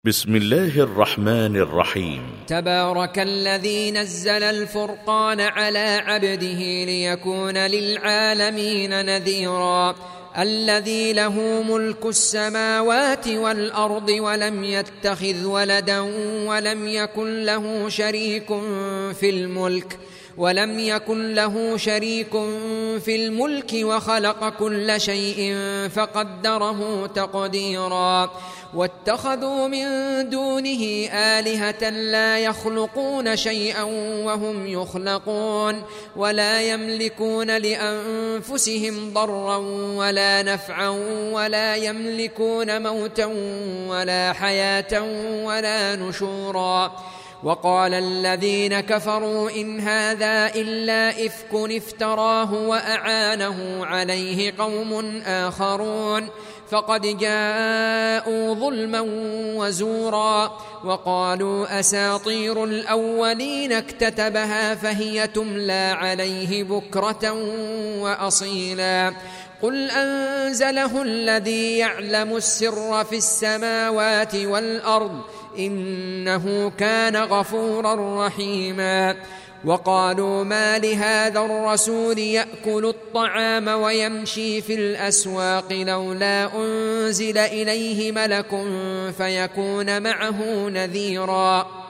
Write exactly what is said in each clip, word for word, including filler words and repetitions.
بسم الله الرحمن الرحيم. تبارك الذي نزل الفرقان على عبده ليكون للعالمين نذيرا الذي له ملك السماوات والأرض ولم يتخذ ولدا ولم يكن له شريك في الملك ولم يكن له شريك في الملك وخلق كل شيء فقدره تقديرا واتخذوا من دونه آلهة لا يخلقون شيئا وهم يخلقون ولا يملكون لأنفسهم ضرا ولا نفعا ولا يملكون موتا ولا حياة ولا نشورا. وقال الذين كفروا إن هذا إلا إفك افتراه وأعانه عليه قوم آخرون فقد جاءوا ظلما وزورا وقالوا أساطير الأولين اكتتبها فهي تملى عليه بكرة وأصيلا. قل أنزله الذي يعلم السر في السماوات والأرض إنه كان غفورا رحيما. وقالوا ما لهذا الرسول يأكل الطعام ويمشي في الأسواق لولا أنزل إليه ملك فيكون معه نذيرا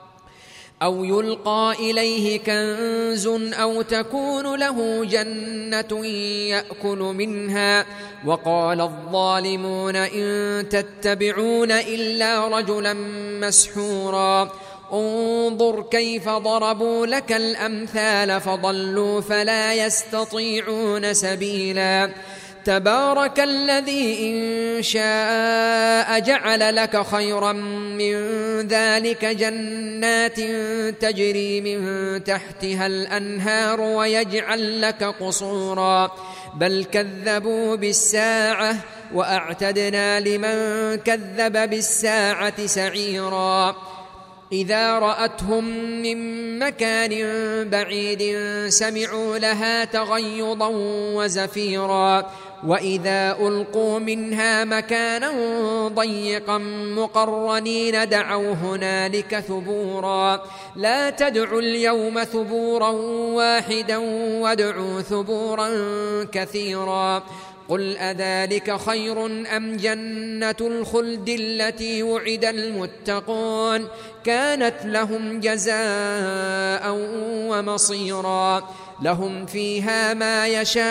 أو يلقى إليه كنز أو تكون له جنة يأكل منها. وقال الظالمون إن تتبعون إلا رجلا مسحورا انظر كيف ضربوا لك الأمثال فضلوا فلا يستطيعون سبيلا. تبارك الذي إن شاء جعل لك خيرا من ذلك جنات تجري من تحتها الأنهار ويجعل لك قصورا بل كذبوا بالساعة وأعتدنا لمن كذب بالساعة سعيرا. إذا رأتهم من مكان بعيد سمعوا لها تغيظا وزفيرا وإذا ألقوا منها مكانا ضيقا مقرنين دعوا هنالك ثبورا لا تدعوا اليوم ثبورا واحدا وادعوا ثبورا كثيرا. قل أذلك خير أم جنة الخلد التي وعد المتقون كانت لهم جزاء ومصيرا لهم فيها ما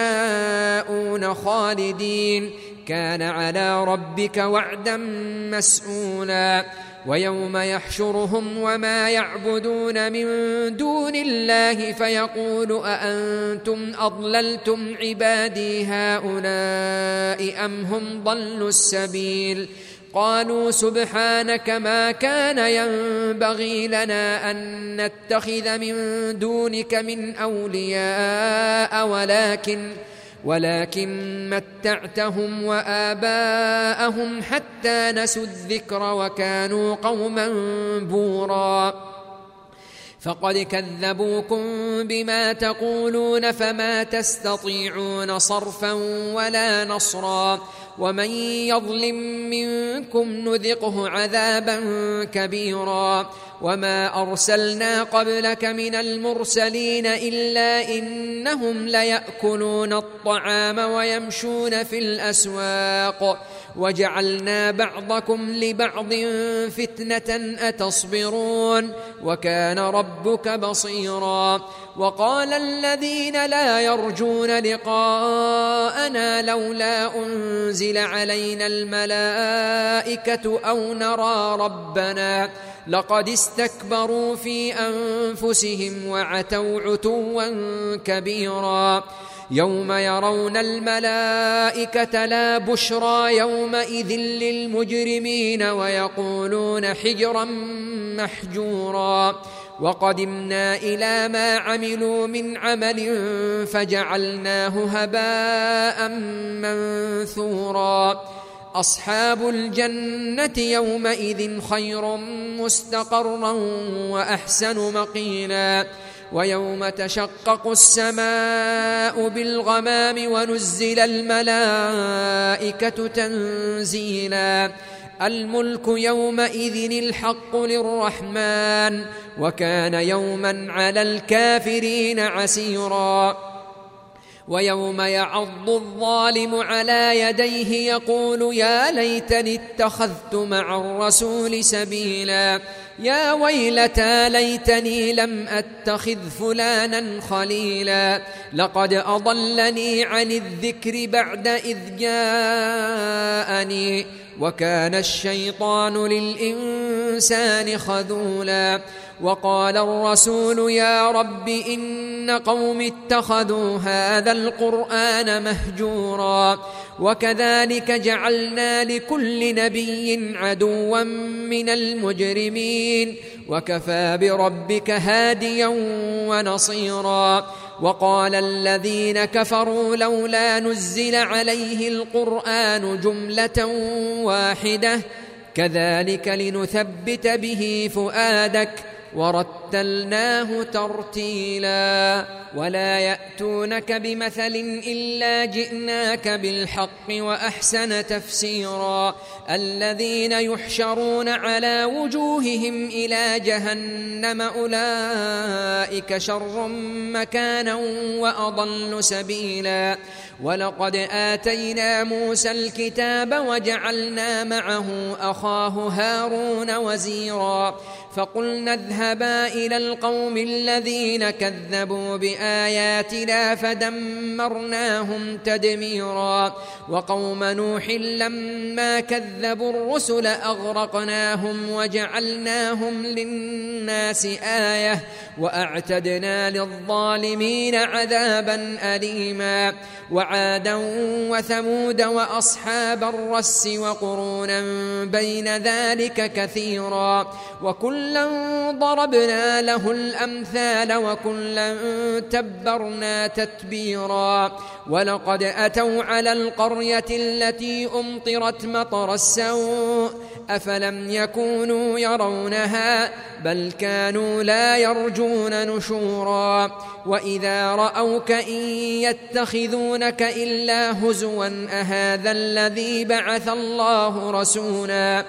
يشاءون خالدين كان على ربك وعدا مسئولا. ويوم يحشرهم وما يعبدون من دون الله فيقول أأنتم أضللتم عبادي هؤلاء أم هم ضلوا السبيل قالوا سبحانك ما كان ينبغي لنا أن نتخذ من دونك من أولياء ولكن ولكن متعتهم وآباءهم حتى نسوا الذكر وكانوا قوما بورا فقد كذبوكم بما تقولون فما تستطيعون صرفا ولا نصرا ومن يظلم منكم نذقه عذابا كبيرا. وما أرسلنا قبلك من المرسلين إلا إنهم ليأكلون الطعام ويمشون في الأسواق وجعلنا بعضكم لبعض فتنة أتصبرون وكان ربك بصيرا. وقال الذين لا يرجون لقاءنا لولا أنزل علينا الملائكة أو نرى ربنا لقد استكبروا في أنفسهم وعتوا عتوا كبيرا. يوم يرون الملائكة لا بشرى يومئذ للمجرمين ويقولون حجرا محجورا. وقدمنا إلى ما عملوا من عمل فجعلناه هباء منثورا. أصحاب الجنة يومئذ خير مستقرا وأحسن مقيلا. ويوم تشقق السماء بالغمام ونزل الملائكة تنزيلا الملك يومئذ الحق للرحمن وكان يوما على الكافرين عسيرا ويوم يعض الظالم على يديه يقول يا ليتني اتخذت مع الرسول سبيلا يا ويلتى ليتني لم أتخذ فلانا خليلا لقد أضلني عن الذكر بعد إذ جاءني وكان الشيطان للإنسان خذولا وقال الرسول يا رب إن قوم اتخذوا هذا القرآن مهجورا وكذلك جعلنا لكل نبي عدوا من المجرمين وكفى بربك هاديا ونصيرا وقال الذين كفروا لولا نزل عليه القرآن جملة واحدة كذلك لنثبت به فؤادك ورتلناه ترتيلا ولا يأتونك بمثل إلا جئناك بالحق وأحسن تفسيرا الذين يحشرون على وجوههم إلى جهنم أولئك شر مكانا وأضل سبيلا ولقد آتينا موسى الكتاب وجعلنا معه أخاه هارون وزيرا فقلنا اذهبا إلى القوم الذين كذبوا بآياتنا فدمرناهم تدميرا وقوم نوح لما كذبوا الرسل أغرقناهم وجعلناهم للناس آية وأعتدنا للظالمين عذابا أليما وعادا وثمود وأصحاب الرس وقرونا بين ذلك كثيرا وكلا ضربنا له الأمثال وكلا تبرنا تتبيرا ولقد أتوا على القرية التي أمطرت مطر السوء أفلم يكونوا يرونها بل كانوا لا يرجون نشورا وإذا رأوك إن يتخذونك إلا هزوا أهذا الذي بعث الله رسولا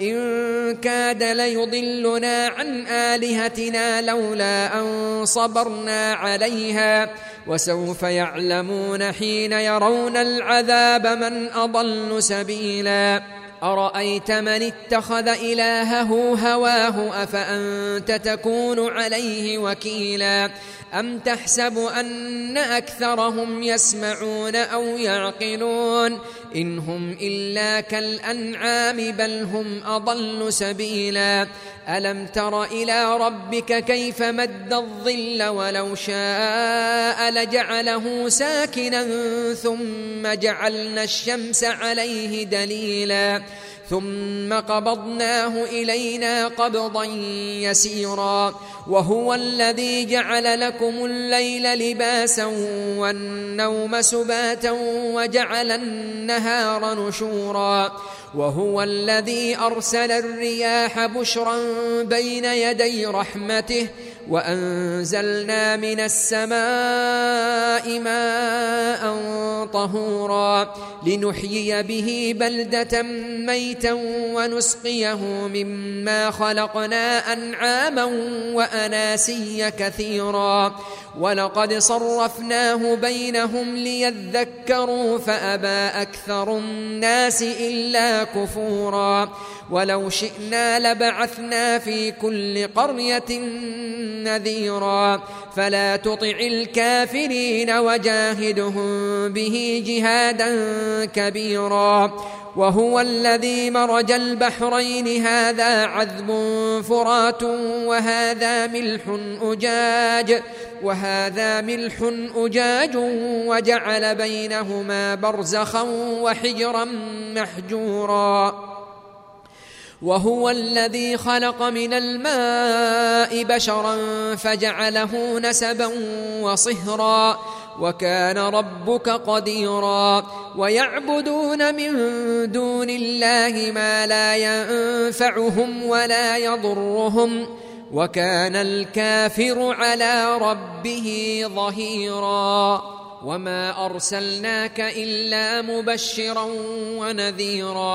إن كاد ليضلنا عن آلهتنا لولا أن صبرنا عليها وسوف يعلمون حين يرون العذاب من أضل سبيلا أرأيت من اتخذ إلهه هواه أفأنت تكون عليه وكيلا أم تحسب أن أكثرهم يسمعون أو يعقلون إن هم إلا كالأنعام بل هم أضل سبيلا ألم تر إلى ربك كيف مد الظل ولو شاء لجعله ساكنا ثم جعلنا الشمس عليه دليلا ثم قبضناه إلينا قبضا يسيرا وهو الذي جعل لكم الليل لباسا والنوم سباتا وجعل النهار نشورا وهو الذي أرسل الرياح بشرا بين يدي رحمته وأنزلنا من السماء ماء طهورا لنحيي به بلدة ميتا ونسقيه مما خلقنا أنعاما وأناسيا كثيرا ولقد صرفناه بينهم ليذكروا فأبى أكثر الناس إلا كفورا ولو شئنا لبعثنا في كل قرية نذيرا فلا تطع الكافرين وجاهدهم به جهادا كبيرا وهو الذي مرج البحرين هذا عذب فرات وهذا ملح أجاج وهذا ملح أجاج وجعل بينهما برزخا وحجرا محجورا وهو الذي خلق من الماء بشرا فجعله نسبا وصهرا وكان ربك قديرا ويعبدون من دون الله ما لا ينفعهم ولا يضرهم وكان الكافر على ربه ظهيرا وما أرسلناك إلا مبشرا ونذيرا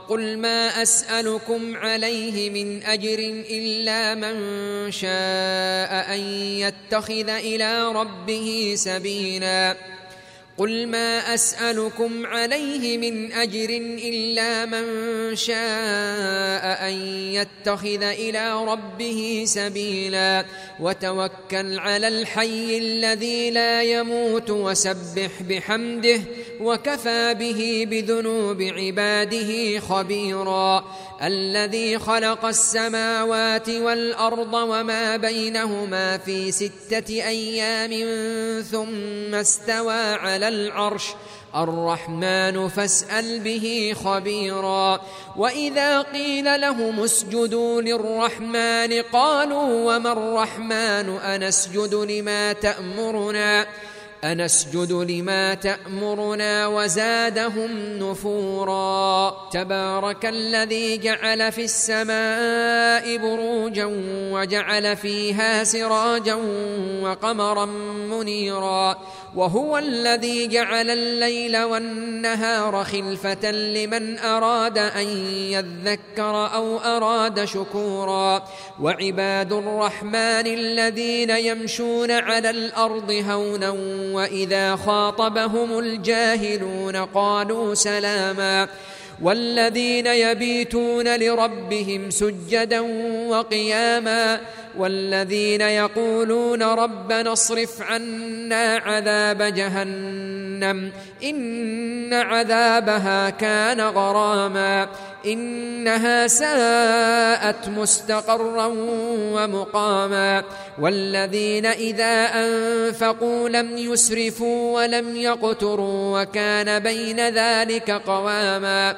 قل ما أسألكم عليه من أجر إلا من شاء أن يتخذ إلى ربه سبيلا قل ما أسألكم عليه من أجر إلا من شاء أن يتخذ إلى ربه سبيلا وتوكل على الحي الذي لا يموت وسبح بحمده وكفى به بذنوب عباده خبيرا الذي خلق السماوات والأرض وما بينهما في ستة أيام ثم استوى على العرش الرحمن فاسأل به خبيرا وإذا قيل لهم اسجدوا للرحمن قالوا وما الرحمن أنسجد لما تأمرنا أنسجد لما تأمرنا وزادهم نفورا تبارك الذي جعل في السماء بروجا وجعل فيها سراجا وقمرا منيرا وهو الذي جعل الليل والنهار خلفة لمن أراد أن يذكر أو أراد شكورا وعباد الرحمن الذين يمشون على الأرض هونا وإذا خاطبهم الجاهلون قالوا سلاما والذين يبيتون لربهم سجدا وقياما والذين يقولون ربنا اصرف عنا عذاب جهنم إن عذابها كان غراما إنها ساءت مستقرا ومقاما والذين إذا أنفقوا لم يسرفوا ولم يقتروا وكان بين ذلك قواما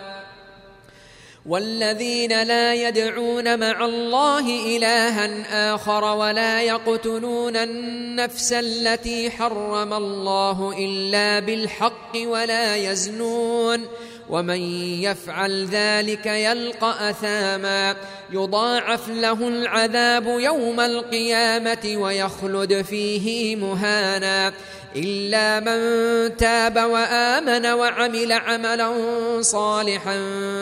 والذين لا يدعون مع الله إلها آخر ولا يقتلون النفس التي حرم الله إلا بالحق ولا يزنون ومن يفعل ذلك يلقى أثاما يضاعف له العذاب يوم القيامة ويخلد فيه مهانا إلا من تاب وآمن وعمل عملا صالحا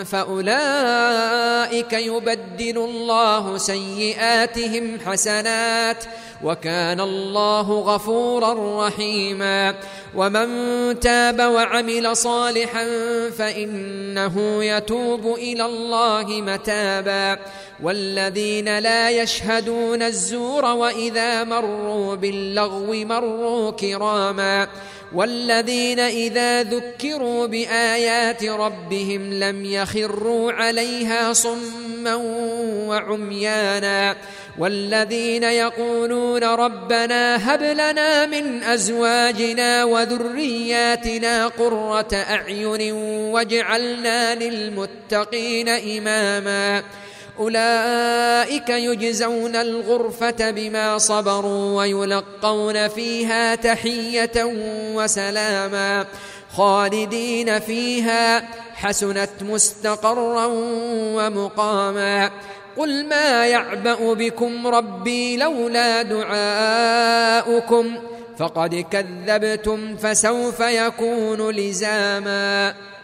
فأولئك يبدل الله سيئاتهم حسنات وكان الله غفورا رحيما ومن تاب وعمل صالحا فإنه يتوب إلى الله متابا والذين لا يشهدون الزور وإذا مروا باللغو مروا كراما والذين إذا ذكروا بآيات ربهم لم يخروا عليها صما وعميانا والذين يقولون ربنا هب لنا من أزواجنا وذرياتنا قرة أعين واجعلنا للمتقين إماما أولئك يجزون الغرفة بما صبروا ويلقون فيها تحية وسلاما خالدين فيها حسنت مستقرا ومقاما قل ما يعبأ بكم ربي لولا دعاؤكم فقد كذبتم فسوف يكون لزاما